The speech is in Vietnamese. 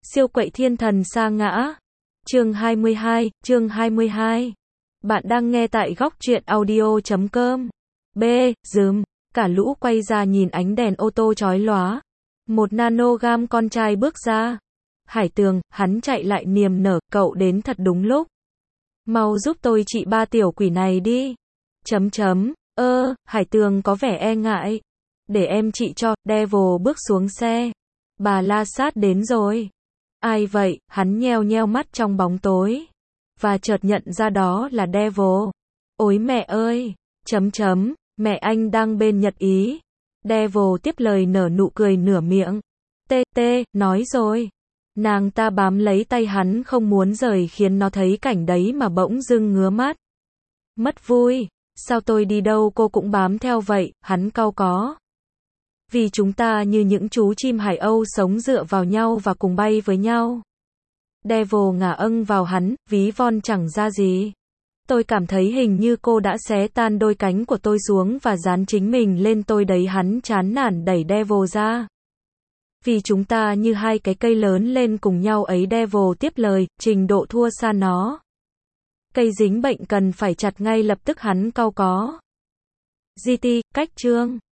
Siêu quậy thiên thần sa ngã. Chương 22. Bạn đang nghe tại góc truyện audio.com. Cả lũ quay ra nhìn ánh đèn ô tô chói lóa. Một nanogam con trai bước ra. Hải Tường, hắn chạy lại niềm nở, cậu đến thật đúng lúc. Mau giúp tôi trị ba tiểu quỷ này đi. Hải Tường có vẻ e ngại. Để em trị cho. Devil bước xuống xe. Bà La Sát đến rồi. Ai vậy? Hắn nheo nheo mắt trong bóng tối. Và chợt nhận ra đó là Devil. Ôi mẹ ơi! Mẹ anh đang bên Nhật Ý. Devil tiếp lời nở nụ cười nửa miệng. Nói rồi. Nàng ta bám lấy tay hắn không muốn rời khiến nó thấy cảnh đấy mà bỗng dưng ngứa mắt. Mất vui. Sao tôi đi đâu cô cũng bám theo vậy, hắn cau có. Vì chúng ta như những chú chim Hải Âu sống dựa vào nhau và cùng bay với nhau. Devil ngả âng vào hắn, ví von chẳng ra gì. Tôi cảm thấy hình như cô đã xé tan đôi cánh của tôi xuống và dán chính mình lên tôi đấy, hắn chán nản đẩy Devil ra. Vì chúng ta như hai cái cây lớn lên cùng nhau ấy, Devil tiếp lời, trình độ thua xa nó. Cây dính bệnh cần phải chặt ngay lập tức, hắn cau có. GT, cách chương.